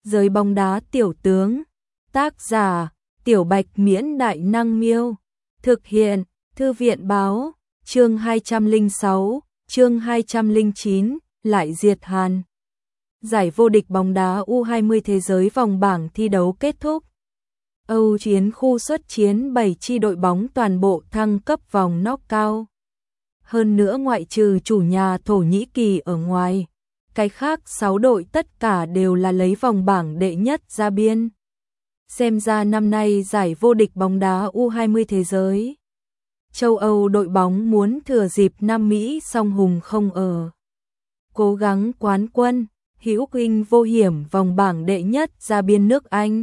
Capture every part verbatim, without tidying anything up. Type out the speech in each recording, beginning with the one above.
Giới bóng đá tiểu tướng. Tác giả: Tiểu Bạch Miễn Đại Năng Miêu. Thực hiện: Thư viện Báo. Chương hai trăm lẻ sáu, chương hai trăm lẻ chín, lại diệt Hàn. Giải vô địch bóng đá U hai mươi thế giới vòng bảng thi đấu kết thúc. Âu chiến khu xuất chiến bảy chi đội bóng toàn bộ thăng cấp vòng knock-out. Hơn nữa ngoại trừ chủ nhà Thổ Nhĩ Kỳ ở ngoài, cái khác sáu đội tất cả đều là lấy vòng bảng đệ nhất ra biên. Xem ra năm nay giải vô địch bóng đá U hai mươi thế giới, châu Âu đội bóng muốn thừa dịp Nam Mỹ song hùng không ở, cố gắng quán quân, hữu kinh vô hiểm vòng bảng đệ nhất ra biên nước Anh.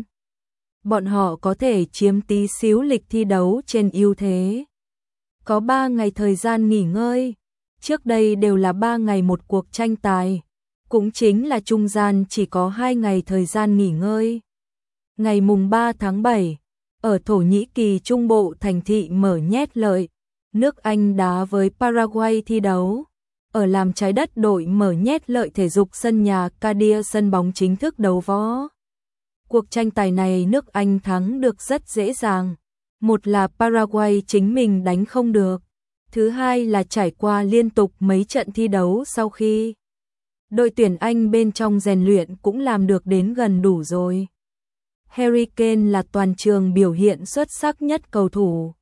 Bọn họ có thể chiếm tí xíu lịch thi đấu trên ưu thế. Có ba ngày thời gian nghỉ ngơi, trước đây đều là ba ngày một cuộc tranh tài, cũng chính là trung gian chỉ có hai ngày thời gian nghỉ ngơi. Ngày mùng ba tháng bảy, ở Thổ Nhĩ Kỳ trung bộ thành thị Mở Nhét Lợi, nước Anh đá với Paraguay thi đấu. Ở làm trái đất đội Mở Nhét Lợi thể dục sân nhà Cardiff sân bóng chính thức đấu võ. Cuộc tranh tài này nước Anh thắng được rất dễ dàng. Một là Paraguay chính mình đánh không được. Thứ hai là trải qua liên tục mấy trận thi đấu sau khi đội tuyển Anh bên trong rèn luyện cũng làm được đến gần đủ rồi. Harry Kane là toàn trường biểu hiện xuất sắc nhất cầu thủ.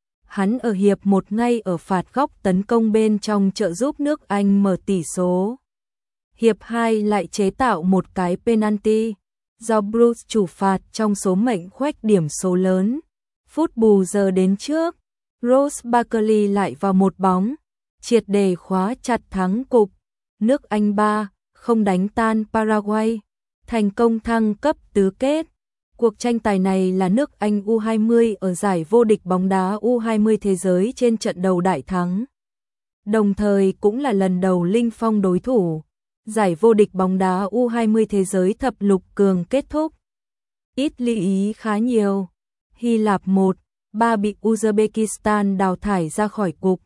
Hắn ở hiệp một ngay ở phạt góc tấn công bên trong trợ giúp nước Anh mở tỷ số. Hiệp hai lại chế tạo một cái penalty do Bruce chủ phạt trong số mệnh khoét điểm số lớn. Phút bù giờ đến trước, Ross Barkley lại vào một bóng, triệt để khóa chặt thắng cục. Nước Anh ba không đánh tan Paraguay, thành công thăng cấp tứ kết. Cuộc tranh tài này là nước Anh U hai mươi ở giải vô địch bóng đá U hai mươi thế giới trên trận đầu đại thắng. Đồng thời cũng là lần đầu Linh Phong đối thủ. Giải vô địch bóng đá U hai mươi thế giới thập lục cường kết thúc. Ít lưu ý khá nhiều. Hy Lạp một, ba bị Uzbekistan đào thải ra khỏi cục.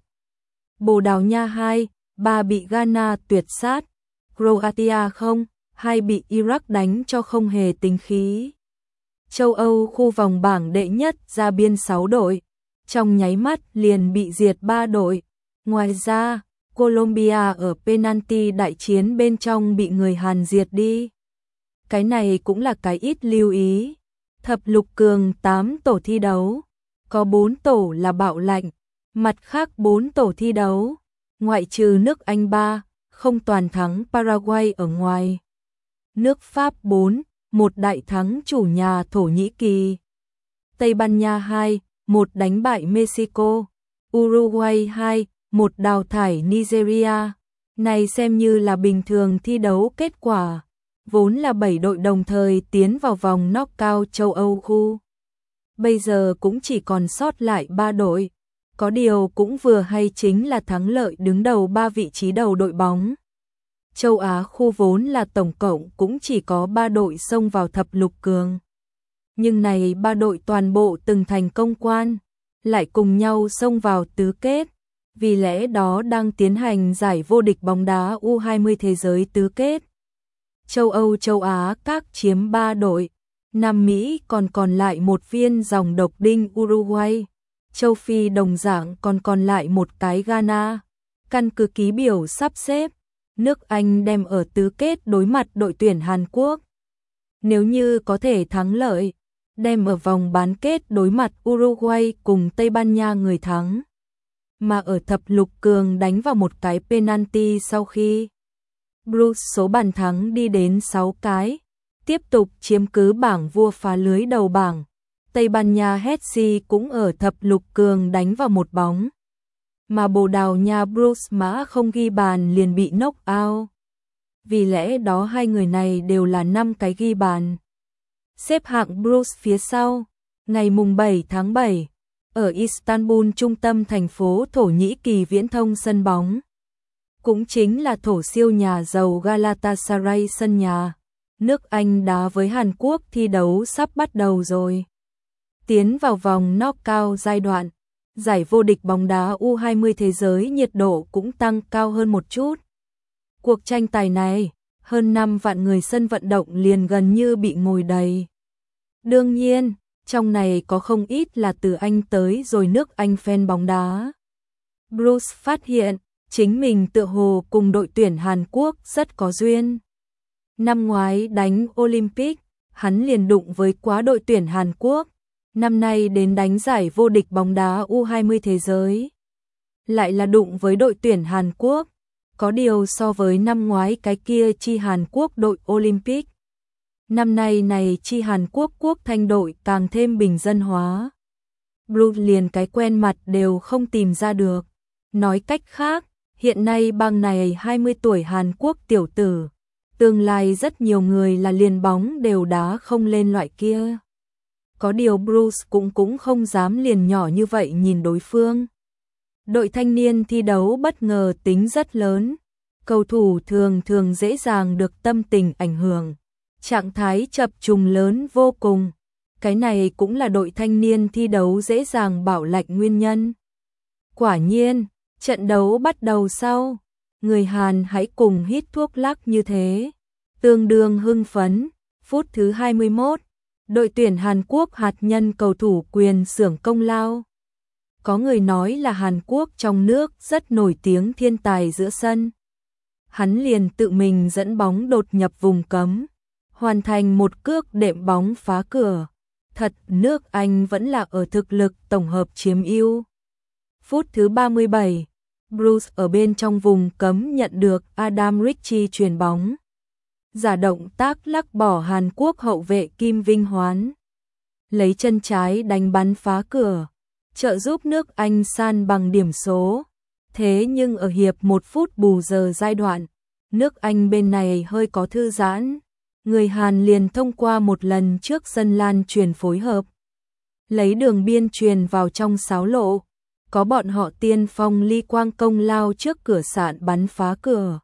Bồ Đào Nha hai, ba bị Ghana tuyệt sát. Croatia không, hai bị Iraq đánh cho không hề tính khí. Châu Âu khu vòng bảng đệ nhất ra biên sáu đội, trong nháy mắt liền bị diệt ba đội. Ngoài ra, Colombia ở penalty đại chiến bên trong bị người Hàn diệt đi. Cái này cũng là cái ít lưu ý. Thập lục cường tám tổ thi đấu, có bốn tổ là bạo lệnh, mặt khác bốn tổ thi đấu, ngoại trừ nước Anh ba, không toàn thắng Paraguay ở ngoài. Nước Pháp bốn, một đại thắng chủ nhà Thổ Nhĩ Kỳ. Tây Ban Nha hai, một đánh bại Mexico. Uruguay hai, một đào thải Nigeria. Này xem như là bình thường thi đấu kết quả. Vốn là bảy đội đồng thời tiến vào vòng knock-out châu Âu khu. Bây giờ cũng chỉ còn sót lại ba đội. Có điều cũng vừa hay chính là thắng lợi đứng đầu ba vị trí đầu đội bóng. Châu Á khu vốn là tổng cộng cũng chỉ có ba đội xông vào thập lục cường. Nhưng này ba đội toàn bộ từng thành công quan, lại cùng nhau xông vào tứ kết. Vì lẽ đó đang tiến hành giải vô địch bóng đá U hai mươi thế giới tứ kết. Châu Âu châu Á các chiếm ba đội, Nam Mỹ còn còn lại một viên dòng độc đinh Uruguay, châu Phi đồng dạng còn còn lại một cái Ghana. Căn cứ ký biểu sắp xếp, nước Anh đem ở tứ kết đối mặt đội tuyển Hàn Quốc. Nếu như có thể thắng lợi, đem ở vòng bán kết đối mặt Uruguay cùng Tây Ban Nha người thắng. Mà ở thập lục cường đánh vào một cái penalty sau khi Bruce số bàn thắng đi đến sáu cái, tiếp tục chiếm cứ bảng vua phá lưới đầu bảng. Tây Ban Nha Hetsi cũng ở thập lục cường đánh vào một bóng. Mà Bồ Đào Nha Bruce mã không ghi bàn liền bị knock out. Vì lẽ đó hai người này đều là năm cái ghi bàn. Xếp hạng Bruce phía sau, ngày mùng bảy tháng bảy, ở Istanbul trung tâm thành phố Thổ Nhĩ Kỳ viễn thông sân bóng. Cũng chính là thổ siêu nhà giàu Galatasaray sân nhà. Nước Anh đá với Hàn Quốc thi đấu sắp bắt đầu rồi. Tiến vào vòng knock-out giai đoạn, giải vô địch bóng đá U hai mươi thế giới nhiệt độ cũng tăng cao hơn một chút. Cuộc tranh tài này, hơn năm vạn người sân vận động liền gần như bị ngồi đầy. Đương nhiên, trong này có không ít là từ Anh tới rồi nước Anh fan bóng đá. Bruce phát hiện, chính mình tựa hồ cùng đội tuyển Hàn Quốc rất có duyên. Năm ngoái đánh Olympic, hắn liền đụng với quá đội tuyển Hàn Quốc. Năm nay đến đánh giải vô địch bóng đá U hai mươi thế giới, lại là đụng với đội tuyển Hàn Quốc. Có điều so với năm ngoái cái kia chi Hàn Quốc đội Olympic, năm nay này chi Hàn Quốc quốc thanh đội càng thêm bình dân hóa. Bruce liền cái quen mặt đều không tìm ra được. Nói cách khác, hiện nay bang này hai mươi tuổi Hàn Quốc tiểu tử, tương lai rất nhiều người là liền bóng đều đá không lên loại kia. Có điều Bruce cũng cũng không dám liền nhỏ như vậy nhìn đối phương. Đội thanh niên thi đấu bất ngờ tính rất lớn, cầu thủ thường thường dễ dàng được tâm tình ảnh hưởng, trạng thái chập trùng lớn vô cùng. Cái này cũng là đội thanh niên thi đấu dễ dàng bảo lạnh nguyên nhân. Quả nhiên, trận đấu bắt đầu sau, người Hàn hãy cùng hít thuốc lắc như thế, tương đương hưng phấn. Phút thứ hai mươi mốt, đội tuyển Hàn Quốc hạt nhân cầu thủ Quyền xưởng công lao. Có người nói là Hàn Quốc trong nước rất nổi tiếng thiên tài giữa sân. Hắn liền tự mình dẫn bóng đột nhập vùng cấm, hoàn thành một cước đệm bóng phá cửa. Thật, nước Anh vẫn là ở thực lực tổng hợp chiếm ưu. Phút thứ ba mươi bảy, Bruce ở bên trong vùng cấm nhận được Adam Ritchie chuyền bóng. Giả động tác lắc bỏ Hàn Quốc hậu vệ Kim Vinh Hoán. Lấy chân trái đánh bắn phá cửa, trợ giúp nước Anh san bằng điểm số. Thế nhưng ở hiệp một phút bù giờ giai đoạn, nước Anh bên này hơi có thư giãn. Người Hàn liền thông qua một lần trước sân lan truyền phối hợp, lấy đường biên truyền vào trong sáo lộ. Có bọn họ tiên phong Ly Quang công lao trước cửa sạn bắn phá cửa.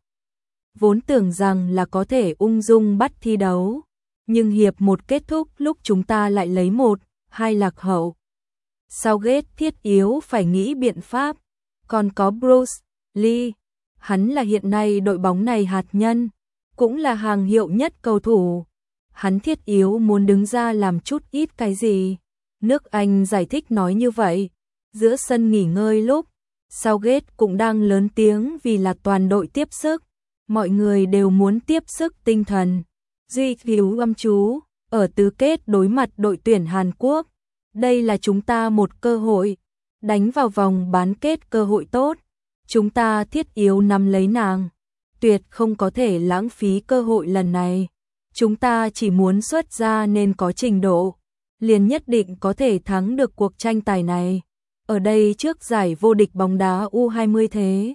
Vốn tưởng rằng là có thể ung dung bắt thi đấu, nhưng hiệp một kết thúc lúc chúng ta lại lấy một, hai lạc hậu. Southgate thiết yếu phải nghĩ biện pháp. Còn có Bruce Lee, hắn là hiện nay đội bóng này hạt nhân, cũng là hàng hiệu nhất cầu thủ. Hắn thiết yếu muốn đứng ra làm chút ít cái gì. Nước Anh giải thích nói như vậy. Giữa sân nghỉ ngơi lúc, Southgate cũng đang lớn tiếng vì là toàn đội tiếp sức. Mọi người đều muốn tiếp sức tinh thần. Duy cứu âm chú, ở tứ kết đối mặt đội tuyển Hàn Quốc. Đây là chúng ta một cơ hội, đánh vào vòng bán kết cơ hội tốt. Chúng ta thiết yếu nắm lấy nàng, tuyệt không có thể lãng phí cơ hội lần này. Chúng ta chỉ muốn xuất ra nên có trình độ, liền nhất định có thể thắng được cuộc tranh tài này. Ở đây trước giải vô địch bóng đá U hai mươi thế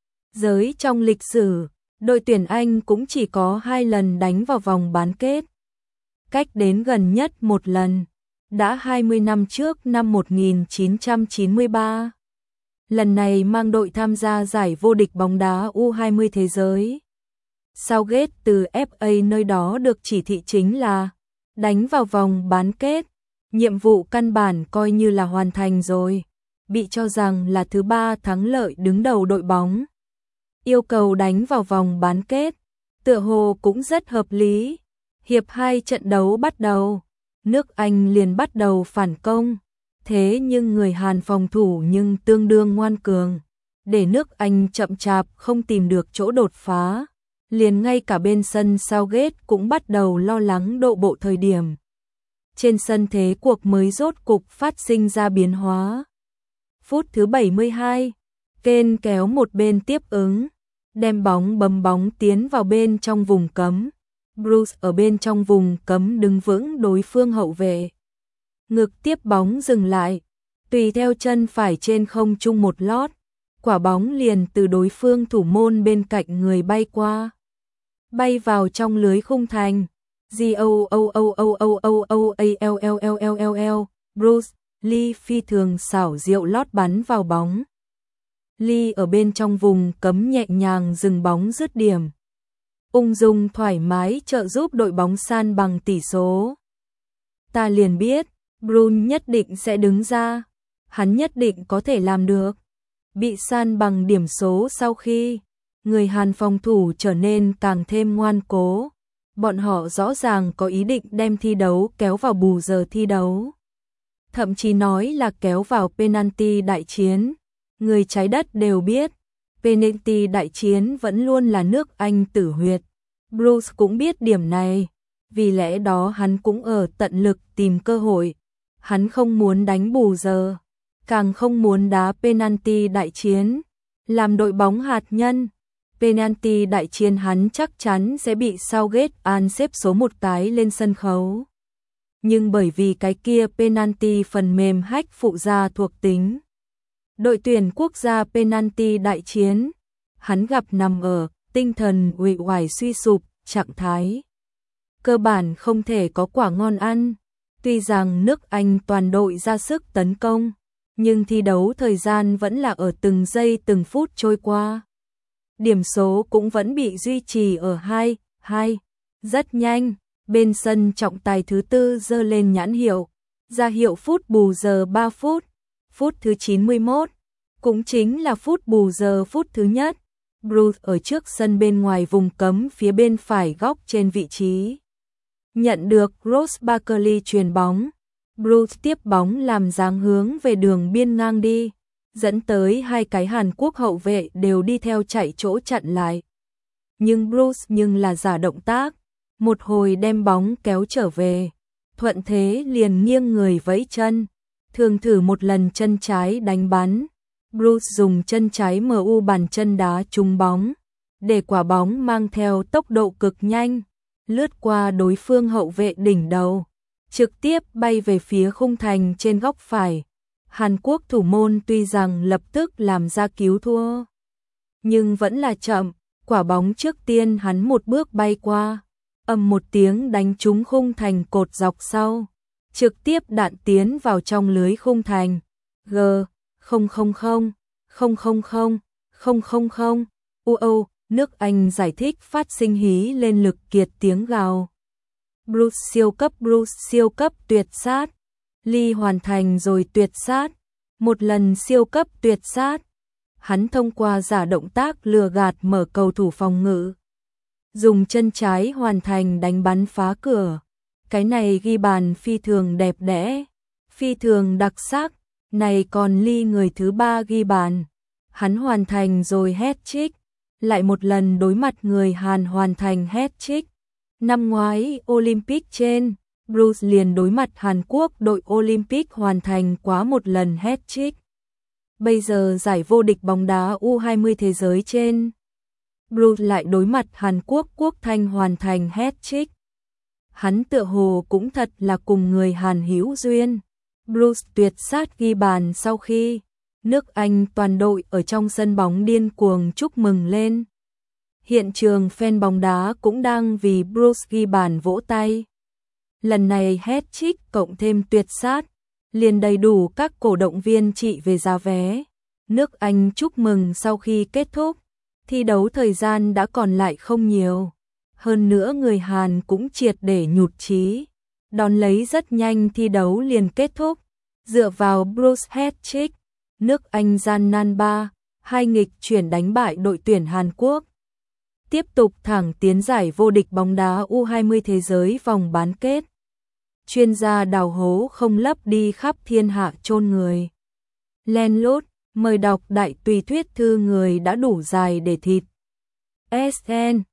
giới trong lịch sử, đội tuyển Anh cũng chỉ có hai lần đánh vào vòng bán kết. Cách đến gần nhất một lần, đã hai mươi năm trước năm một nghìn chín trăm chín mươi ba. Lần này mang đội tham gia giải vô địch bóng đá U hai mươi thế giới. Southgate từ ép a nơi đó được chỉ thị chính là đánh vào vòng bán kết. Nhiệm vụ căn bản coi như là hoàn thành rồi, bị cho rằng là thứ ba thắng lợi đứng đầu đội bóng. Yêu cầu đánh vào vòng bán kết, tựa hồ cũng rất hợp lý. Hiệp hai trận đấu bắt đầu, nước Anh liền bắt đầu phản công. Thế nhưng người Hàn phòng thủ nhưng tương đương ngoan cường, để nước Anh chậm chạp không tìm được chỗ đột phá. Liền ngay cả bên sân Southgate cũng bắt đầu lo lắng độ bộ thời điểm. Trên sân thế cuộc mới rốt cục phát sinh ra biến hóa. Phút thứ bảy mươi hai, Kane kéo một bên tiếp ứng, đem bóng bấm bóng tiến vào bên trong vùng cấm. Bruce ở bên trong vùng cấm đứng vững đối phương hậu vệ. Ngực tiếp bóng dừng lại, tùy theo chân phải trên không trung một lót, quả bóng liền từ đối phương thủ môn bên cạnh người bay qua, bay vào trong lưới khung thành. G O O O O O O O A L L L L L L. Bruce Lee phi thường xảo diệu lót bắn vào bóng. Lee ở bên trong vùng cấm nhẹ nhàng dừng bóng dứt điểm, ung dung thoải mái trợ giúp đội bóng san bằng tỷ số. Ta liền biết Bruce nhất định sẽ đứng ra, hắn nhất định có thể làm được. Bị san bằng điểm số sau khi người Hàn phòng thủ trở nên càng thêm ngoan cố. Bọn họ rõ ràng có ý định đem thi đấu kéo vào bù giờ thi đấu. Thậm chí nói là kéo vào penalty đại chiến. Người trái đất đều biết, penalty đại chiến vẫn luôn là nước Anh tử huyệt. Bruce cũng biết điểm này, vì lẽ đó hắn cũng ở tận lực tìm cơ hội. Hắn không muốn đánh bù giờ, càng không muốn đá penalty đại chiến. Làm đội bóng hạt nhân, penalty đại chiến hắn chắc chắn sẽ bị Southgate xếp số một cái lên sân khấu. Nhưng bởi vì cái kia penalty phần mềm hack phụ gia thuộc tính. Đội tuyển quốc gia penalty đại chiến, hắn gặp nằm ở tinh thần uể oải suy sụp, trạng thái cơ bản không thể có quả ngon ăn. Tuy rằng nước Anh toàn đội ra sức tấn công, nhưng thi đấu thời gian vẫn là ở từng giây từng phút trôi qua. Điểm số cũng vẫn bị duy trì ở hai hai. Rất nhanh, bên sân trọng tài thứ tư giơ lên nhãn hiệu, ra hiệu phút bù giờ ba phút. Phút thứ chín mươi mốt, cũng chính là phút bù giờ phút thứ nhất. Bruce ở trước sân bên ngoài vùng cấm phía bên phải góc trên vị trí. Nhận được Ross Barkley chuyền bóng, Bruce tiếp bóng làm dáng hướng về đường biên ngang đi, dẫn tới hai cái Hàn Quốc hậu vệ đều đi theo chạy chỗ chặn lại. Nhưng Bruce nhưng là giả động tác, một hồi đem bóng kéo trở về, thuận thế liền nghiêng người vẫy chân, thường thử một lần chân trái đánh bắn. Bruce dùng chân trái em u bàn chân đá trúng bóng, để quả bóng mang theo tốc độ cực nhanh, lướt qua đối phương hậu vệ đỉnh đầu, trực tiếp bay về phía khung thành trên góc phải. Hàn Quốc thủ môn tuy rằng lập tức làm ra cứu thua, nhưng vẫn là chậm, quả bóng trước tiên hắn một bước bay qua, ầm một tiếng đánh trúng khung thành cột dọc sau, trực tiếp đạn tiến vào trong lưới khung thành. G không không không không không không không không không u ô, nước Anh giải thích phát sinh hí lên lực kiệt tiếng gào. Bruce siêu cấp Bruce siêu cấp tuyệt sát. Lee hoàn thành rồi tuyệt sát. Một lần siêu cấp tuyệt sát. Hắn thông qua giả động tác lừa gạt mở cầu thủ phòng ngự. Dùng chân trái hoàn thành đánh bắn phá cửa. Cái này ghi bàn phi thường đẹp đẽ, phi thường đặc sắc. Này còn Lee người thứ ba ghi bàn. Hắn hoàn thành rồi hat-trick. Lại một lần đối mặt người Hàn hoàn thành hat-trick. Năm ngoái Olympic trên, Bruce liền đối mặt Hàn Quốc đội Olympic hoàn thành quá một lần hat-trick. Bây giờ giải vô địch bóng đá U hai mươi thế giới trên, Bruce lại đối mặt Hàn Quốc Quốc Thanh hoàn thành hat-trick. Hắn tựa hồ cũng thật là cùng người Hàn hữu duyên. Bruce tuyệt sát ghi bàn sau khi nước Anh toàn đội ở trong sân bóng điên cuồng chúc mừng lên. Hiện trường fan bóng đá cũng đang vì Bruce ghi bàn vỗ tay. Lần này hat-trick cộng thêm tuyệt sát, liền đầy đủ các cổ động viên trị về giá vé. Nước Anh chúc mừng sau khi kết thúc, thi đấu thời gian đã còn lại không nhiều. Hơn nữa người Hàn cũng triệt để nhụt chí. Đón lấy rất nhanh thi đấu liền kết thúc. Dựa vào Bruce hat-trick, nước Anh gian nan ba hai nghịch chuyển đánh bại đội tuyển Hàn Quốc. Tiếp tục thẳng tiến giải vô địch bóng đá U hai mươi thế giới vòng bán kết. Chuyên gia đào hố không lấp đi khắp thiên hạ chôn người. Len lút, mời đọc đại tùy thuyết thư người đã đủ dài để thịt. ét en